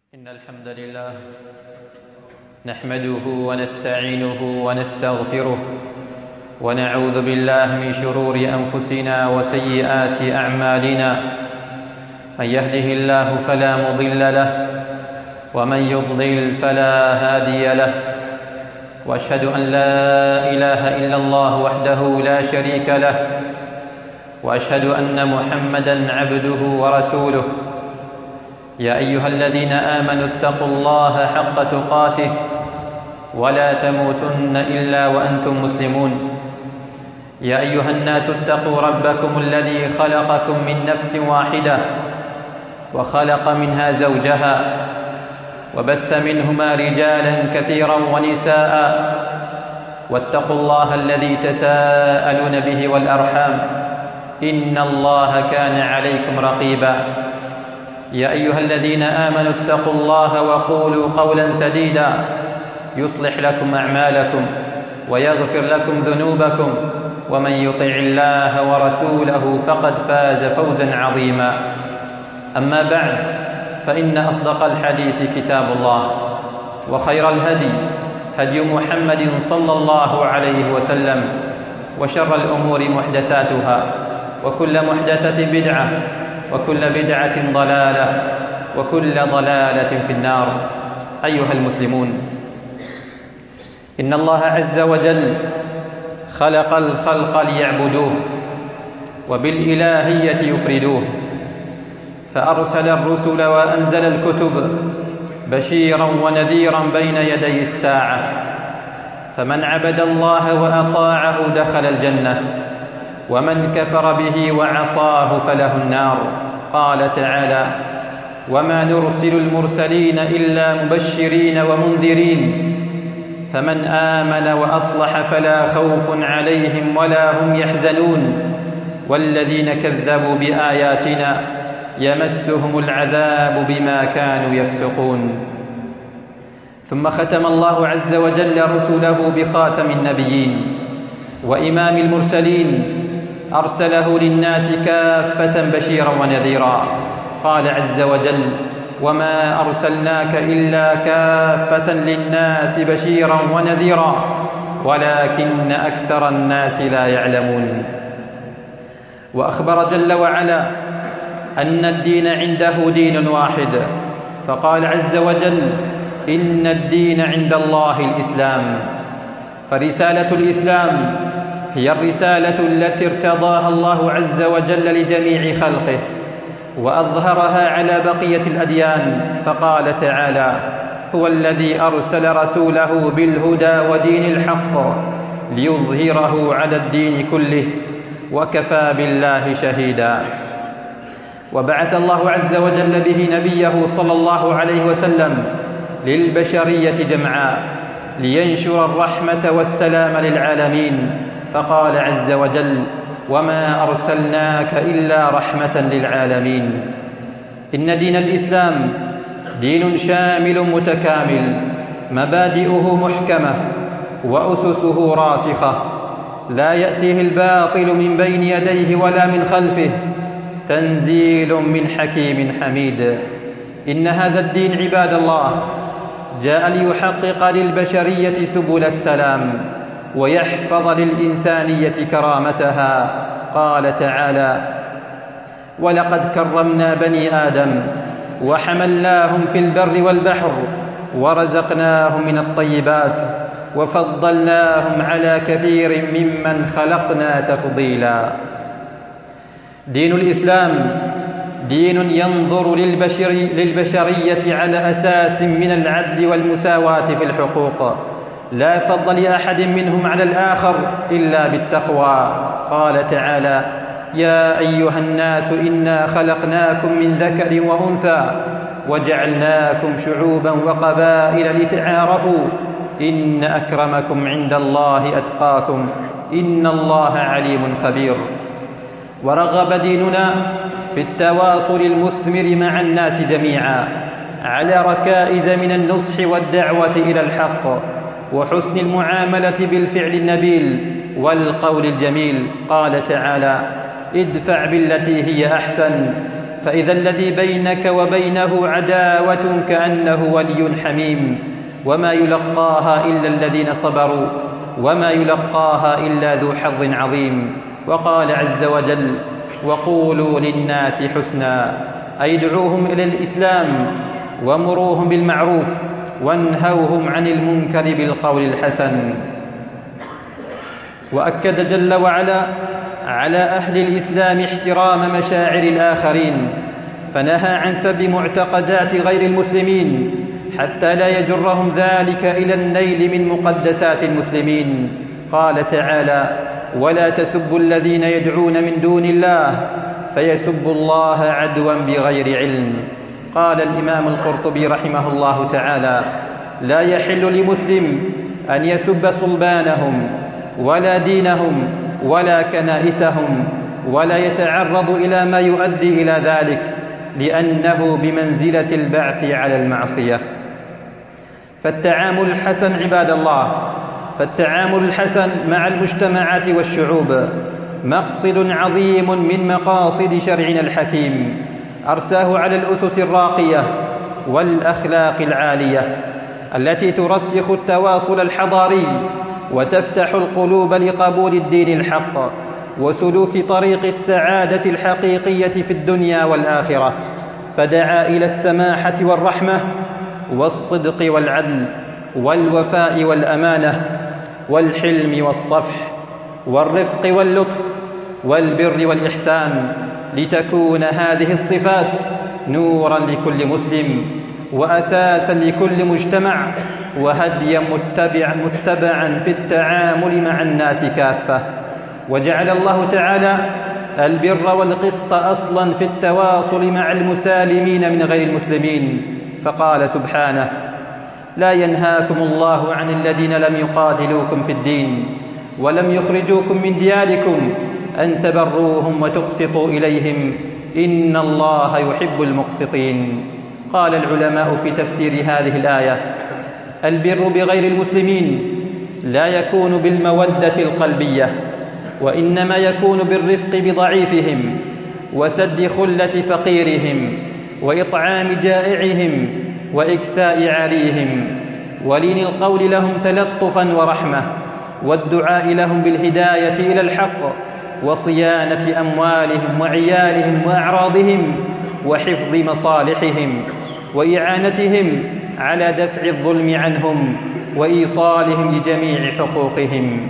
إن الحمد لله نحمده ونستعينه ونستغفره ونعوذ بالله من شرور أنفسنا وسيئات أعمالنا. من يهده الله فلا مضل له ومن يضلل فلا هادي له، وأشهد أن لا إله إلا الله وحده لا شريك له، وأشهد أن محمدًا عبده ورسوله. يا أيها الذين آمنوا اتقوا الله حق تقاته ولا تموتن إلا وأنتم مسلمون. يا أيها الناس اتقوا ربكم الذي خلقكم من نفس واحدة وخلق منها زوجها وبث منهما رجالا كثيرا ونساء، واتقوا الله الذي تساءلون به والأرحام إن الله كان عليكم رقيبا. يا أيها الذين آمنوا اتقوا الله وقولوا قولا سديدا يصلح لكم أعمالكم ويغفر لكم ذنوبكم، ومن يطع الله ورسوله فقد فاز فوزا عظيما. أما بعد، فإن أصدق الحديث كتاب الله، وخير الهدي هدي محمد صلى الله عليه وسلم، وشر الأمور محدثاتها، وكل محدثة بدعة، وكل بدعة ضلالة، وكل ضلالة في النار. أيها المسلمون، إن الله عز وجل خلق الخلق ليعبدوه وبالإلهية يفردوه، فأرسل الرسل وأنزل الكتب بشيرا ونذيرا بين يدي الساعة، فمن عبد الله وأطاعه دخل الجنة، ومن كفر به وعصاه فله النار. قال تعالى: وما نرسل المرسلين إلا مبشرين ومنذرين، فمن آمن وأصلح فلا خوف عليهم ولا هم يحزنون، والذين كذبوا بآياتنا يمسهم العذاب بما كانوا يفسقون. ثم ختم الله عز وجل رسله بخاتم النبيين وإمام المرسلين، أرسله للناس كافة بشيرا ونذيرا. قال عز وجل: وما أرسلناك إلا كافة للناس بشيرا ونذيرا ولكن أكثر الناس لا يعلمون. وأخبر جل وعلا أن الدين عنده دين واحد، فقال عز وجل: إن الدين عند الله الإسلام. فرسالة الإسلام هي الرسالة التي ارتضاها الله عز وجل لجميع خلقه وأظهرها على بقية الأديان، فقال تعالى: هو الذي أرسل رسوله بالهدى ودين الحق ليظهره على الدين كله وكفى بالله شهيدا. وبعث الله عز وجل به نبيه صلى الله عليه وسلم للبشرية جمعاء لينشر الرحمة والسلام للعالمين، فقال عز وجل: وما أرسلناك إلا رحمة للعالمين. إن دين الإسلام دين شامل متكامل، مبادئه محكمة وأسسه راسخة، لا يأتيه الباطل من بين يديه ولا من خلفه، تنزيل من حكيم حميد. إن هذا الدين عباد الله جاء ليحقق للبشرية سبل السلام ويحفظ للإنسانية كرامتها. قال تعالى: ولقد كرمنا بني آدم وحملناهم في البر والبحر ورزقناهم من الطيبات وفضلناهم على كثير ممن خلقنا تفضيلا. دين الإسلام دين ينظر للبشرية على أساس من العدل والمساواة في الحقوق، لا فضل لأحد منهم على الآخر إلا بالتقوى. قال تعالى: يا أيها الناس إنا خلقناكم من ذكر وأنثى وجعلناكم شعوبا وقبائل لتعارفوا إن أكرمكم عند الله أتقاكم إن الله عليم خبير. ورغب ديننا في التواصل المثمر مع الناس جميعا على ركائز من النصح والدعوة إلى الحق وحسن المعاملة بالفعل النبيل والقول الجميل. قال تعالى: ادفع بالتي هي أحسن فإذا الذي بينك وبينه عداوة كأنه ولي حميم وما يلقاها إلا الذين صبروا وما يلقاها إلا ذو حظ عظيم. وقال عز وجل: وقولوا للناس حسنا، أي ادعوهم إلى الإسلام ومروهم بالمعروف وانهوهم عن المنكر بالقول الحسن. وأكد جل وعلا على أهل الإسلام احترام مشاعر الآخرين، فنهى عن سب معتقدات غير المسلمين حتى لا يجرهم ذلك إلى النيل من مقدسات المسلمين. قال تعالى: ولا تسبوا الذين يدعون من دون الله فيسبوا الله عدوا بغير علم. قال الإمام القرطبي رحمه الله تعالى: لا يحل لمسلم أن يسب صلبانهم ولا دينهم ولا كنائسهم ولا يتعرض إلى ما يؤدي إلى ذلك، لأنه بمنزلة البعث على المعصية. فالتعامل الحسن عباد الله، فالتعامل الحسن مع المجتمعات والشعوب مقصد عظيم من مقاصد شرعنا الحكيم، أرساه على الأسس الراقية والأخلاق العالية التي ترسخ التواصل الحضاري وتفتح القلوب لقبول الدين الحق وسلوك طريق السعادة الحقيقية في الدنيا والآخرة. فدعا إلى السماحة والرحمة والصدق والعدل والوفاء والأمانة والحلم والصفح والرفق واللطف والبر والإحسان، لتكون هذه الصفات نورا لكل مسلم وأساسا لكل مجتمع وهديا متبعا في التعامل مع الناس كافة. وجعل الله تعالى البر والقسط أصلا في التواصل مع المسالمين من غير المسلمين، فقال سبحانه: لا ينهاكم الله عن الذين لم يقاتلوكم في الدين ولم يخرجوكم من دياركم أن تبروهم وتقسطوا إليهم إن الله يحب المقسطين. قال العلماء في تفسير هذه الآية: البر بغير المسلمين لا يكون بالمودة القلبية، وإنما يكون بالرفق بضعيفهم وسد خلة فقيرهم وإطعام جائعهم وإكساء عاريهم ولين القول لهم تلطفا ورحمة، والدعاء لهم بالهداية إلى الحق وصيانة أموالهم وعيالهم وأعراضهم وحفظ مصالحهم وإعانتهم على دفع الظلم عنهم وإيصالهم لجميع حقوقهم،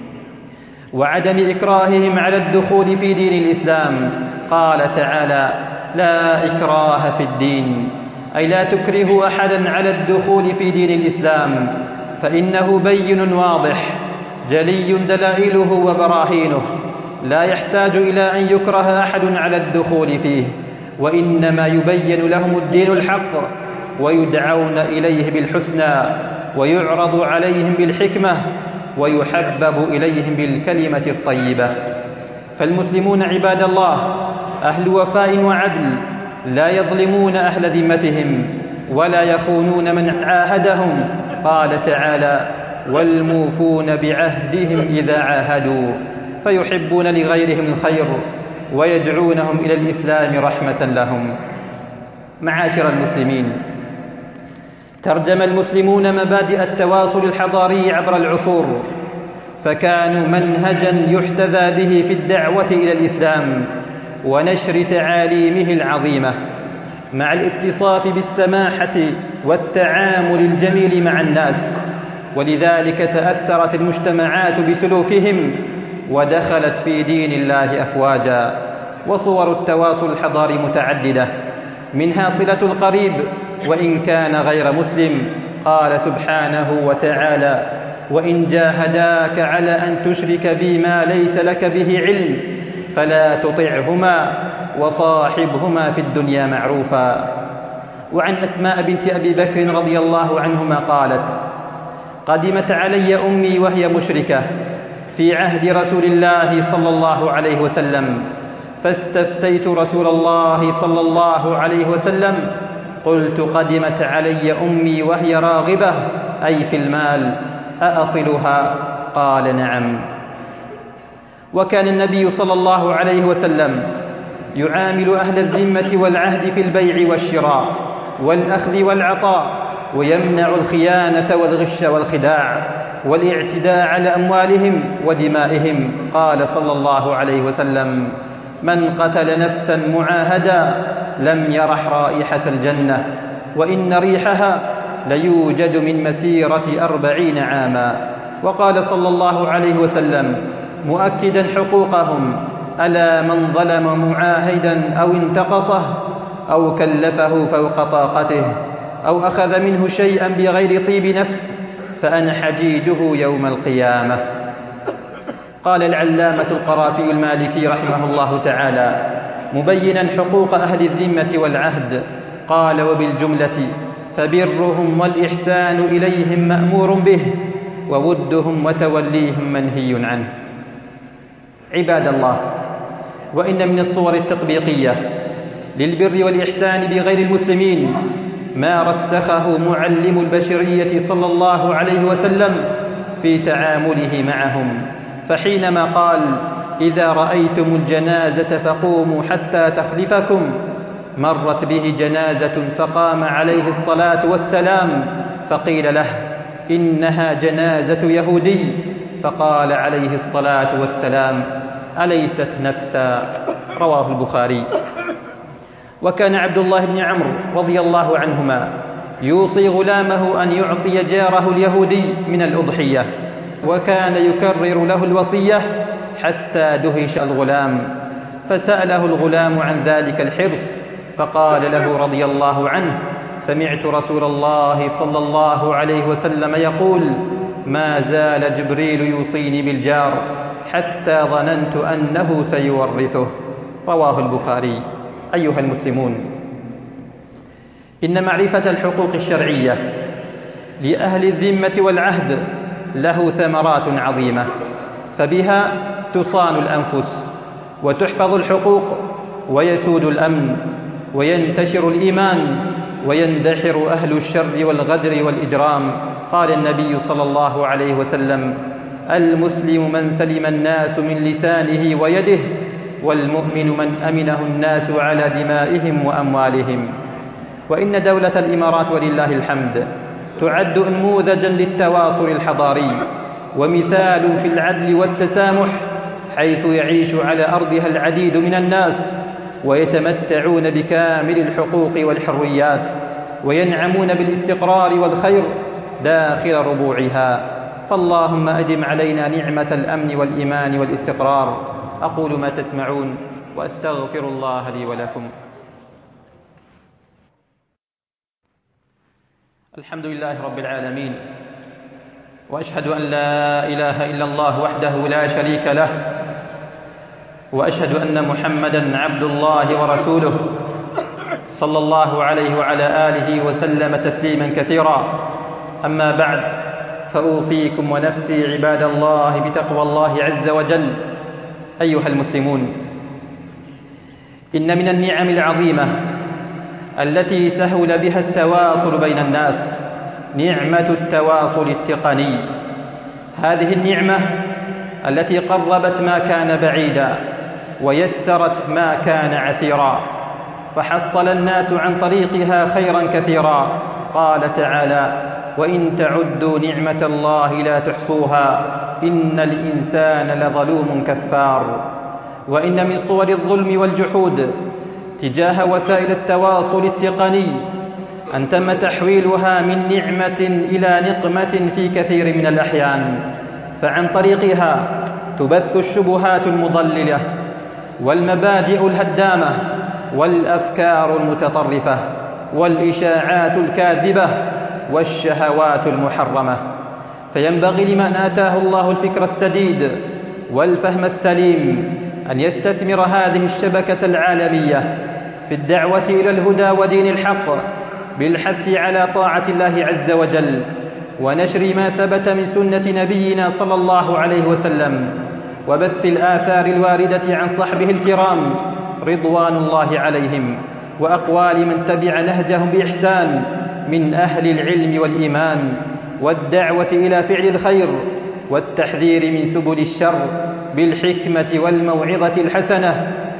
وعدم إكراههم على الدخول في دين الإسلام. قال تعالى: لا إكراه في الدين، أي لا تكرهوا أحدا على الدخول في دين الإسلام، فإنه بين واضح جلي دلائله وبراهينه، لا يحتاج إلى أن يكره أحد على الدخول فيه، وإنما يبين لهم الدين الحق ويدعون إليه بالحسنى ويعرض عليهم بالحكمة ويحبب إليهم بالكلمة الطيبة. فالمسلمون عباد الله أهل وفاء وعدل، لا يظلمون أهل ذمتهم ولا يخونون من عاهدهم. قال تعالى: والموفون بعهدهم إذا عاهدوا، فيحبون لغيرهم الخير ويدعونهم إلى الإسلام رحمة لهم. معاشر المسلمين، ترجم المسلمون مبادئ التواصل الحضاري عبر العصور، فكانوا منهجا يحتذى به في الدعوة إلى الإسلام ونشر تعاليمه العظيمة، مع الاتصاف بالسماحة والتعامل الجميل مع الناس. ولذلك تأثرت المجتمعات بسلوكهم ودخلت في دين الله أفواجا. وصور التواصل الحضاري متعددة، منها صلة القريب وإن كان غير مسلم. قال سبحانه وتعالى: وإن جاهداك على أن تشرك بي ما ليس لك به علم فلا تطعهما وصاحبهما في الدنيا معروفا. وعن أسماء بنت أبي بكر رضي الله عنهما قالت: قدمت علي أمي وهي مشركة في عهد رسول الله صلى الله عليه وسلم، فاستفتيت رسول الله صلى الله عليه وسلم، قلت: قدمت علي أمي وهي راغبة أي في المال، أأصلها؟ قال: نعم. وكان النبي صلى الله عليه وسلم يعامل أهل الذمة والعهد في البيع والشراء والأخذ والعطاء، ويمنع الخيانة والغش والخداع والاعتداء على أموالهم ودمائهم. قال صلى الله عليه وسلم: من قتل نفسا معاهدا لم يرح رائحة الجنة، وإن ريحها ليوجد من مسيرة 40 عاما. وقال صلى الله عليه وسلم مؤكدا حقوقهم: ألا من ظلم معاهدا أو انتقصه أو كلفه فوق طاقته أو أخذ منه شيئا بغير طيب نفس فأنا حديده يوم القيامة. قال العلامة القرافي المالكي رحمه الله تعالى مبينا حقوق أهل الذمة والعهد، قال: وبالجملة فبرهم والإحسان إليهم مأمور به، وودهم وتوليهم منهي عنه. عباد الله، وإن من الصور التطبيقية للبر والإحسان بغير المسلمين ما رسخه معلم البشرية صلى الله عليه وسلم في تعامله معهم، فحينما قال: إذا رأيتم الجنازة فقوموا حتى تخلفكم، مرت به جنازة فقام عليه الصلاة والسلام فقيل له: إنها جنازة يهودي، فقال عليه الصلاة والسلام: أليست نفسا؟ رواه البخاري. وكان عبد الله بن عمرو رضي الله عنهما يوصي غلامه أن يعطي جاره اليهودي من الأضحية، وكان يكرر له الوصية حتى دهش الغلام، فسأله الغلام عن ذلك الحرص فقال له رضي الله عنه: سمعت رسول الله صلى الله عليه وسلم يقول: ما زال جبريل يوصيني بالجار حتى ظننت أنه سيورثه. رواه البخاري. أيها المسلمون، إن معرفة الحقوق الشرعية لأهل الذمة والعهد له ثمرات عظيمة، فبها تصان الأنفس وتحفظ الحقوق ويسود الأمن وينتشر الإيمان ويندحر أهل الشر والغدر والإجرام. قال النبي صلى الله عليه وسلم: المسلم من سلم الناس من لسانه ويده، والمؤمن من أمنه الناس على دمائهم وأموالهم. وإن دولة الإمارات ولله الحمد تعد نموذجا للتواصل الحضاري ومثال في العدل والتسامح، حيث يعيش على أرضها العديد من الناس ويتمتعون بكامل الحقوق والحريات، وينعمون بالاستقرار والخير داخل ربوعها. فاللهم أدم علينا نعمة الأمن والإيمان والاستقرار. أقول ما تسمعون وأستغفر الله لي ولكم. الحمد لله رب العالمين، وأشهد أن لا إله إلا الله وحده لا شريك له، وأشهد أن محمدًا عبد الله ورسوله صلى الله عليه وعلى آله وسلم تسليمًا كثيرا. أما بعد، فأوصيكم ونفسي عباد الله بتقوى الله عز وجل. أيها المسلمون، إن من النعم العظيمة التي سهل بها التواصل بين الناس نعمة التواصل التقني. هذه النعمة التي قربت ما كان بعيدا ويسرت ما كان عسيرا، فحصل الناس عن طريقها خيرا كثيرا. قال تعالى: وإن تعدوا نعمة الله لا تحصوها إن الإنسان لظلوم كفار. وإن من صور الظلم والجحود تجاه وسائل التواصل التقني أن تم تحويلها من نعمة إلى نقمة في كثير من الأحيان، فعن طريقها تبث الشبهات المضللة والمبادئ الهدامة والأفكار المتطرفة والإشاعات الكاذبة والشهوات المحرمة. فينبغي لمن آتاه الله الفكر السديد والفهم السليم أن يستثمر هذه الشبكة العالمية في الدعوة إلى الهدى ودين الحق، بالحث على طاعة الله عز وجل ونشر ما ثبت من سنة نبينا صلى الله عليه وسلم، وبث الآثار الواردة عن صحبه الكرام رضوان الله عليهم، وأقوال من تبع نهجهم بإحسان من أهل العلم والإيمان، والدعوة إلى فعل الخير والتحذير من سبل الشر بالحكمة والموعظة الحسنة،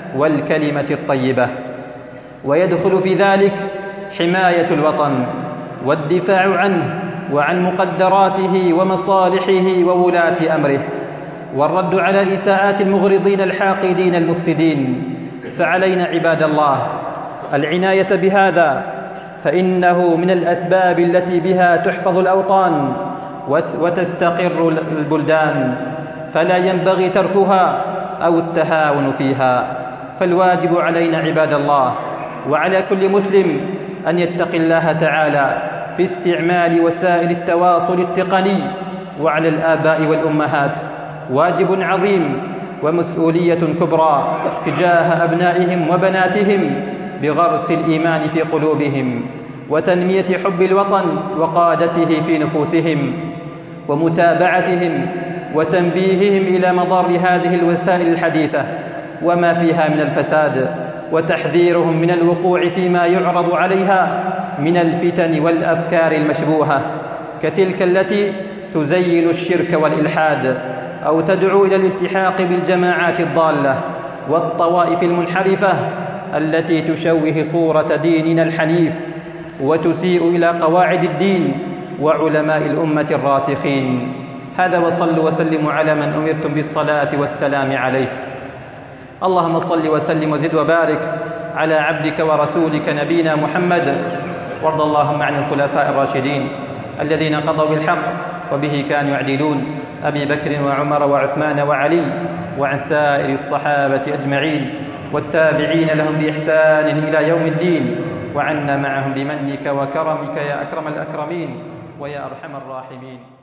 والكلمة الطيبة. ويدخل في ذلك حماية الوطن والدفاع عنه وعن مقدراته ومصالحه وولاة أمره، والرد على الإساءات المغرضين الحاقدين المفسدين. فعلينا عباد الله العناية بهذا، فإنه من الأسباب التي بها تحفظ الأوطان وتستقر البلدان، فلا ينبغي تركها أو التهاون فيها. فالواجب علينا عباد الله وعلى كل مسلم أن يتقي الله تعالى في استعمال وسائل التواصل التقني، وعلى الآباء والأمهات واجب عظيم ومسؤولية كبرى تجاه أبنائهم وبناتهم بغرس الإيمان في قلوبهم، وتنمية حب الوطن وقادته في نفوسهم، ومتابعتهم وتنبيههم إلى مضار هذه الوسائل الحديثة وما فيها من الفساد، وتحذيرهم من الوقوع فيما يعرض عليها من الفتن والأفكار المشبوهة، كتلك التي تزين الشرك والإلحاد أو تدعو إلى الالتحاق بالجماعات الضالة والطوائف المنحرفة التي تشوه صورة ديننا الحنيف وتسيء إلى قواعد الدين وعلماء الأمة الراسخين. هذا، وصلوا وسلموا على من أمرتم بالصلاة والسلام عليه. اللهم صل وسلم وزد وبارك على عبدك ورسولك نبينا محمد، وارض اللهم عن الخلفاء الراشدين الذين قضوا بالحق وبه كانوا يعدلون، أبي بكر وعمر وعثمان وعلي، وعن سائر الصحابة أجمعين والتابعين لهم بإحسان إلى يوم الدين، وعنا معهم بمنك وكرمك يا أكرم الأكرمين ويا أرحم الراحمين.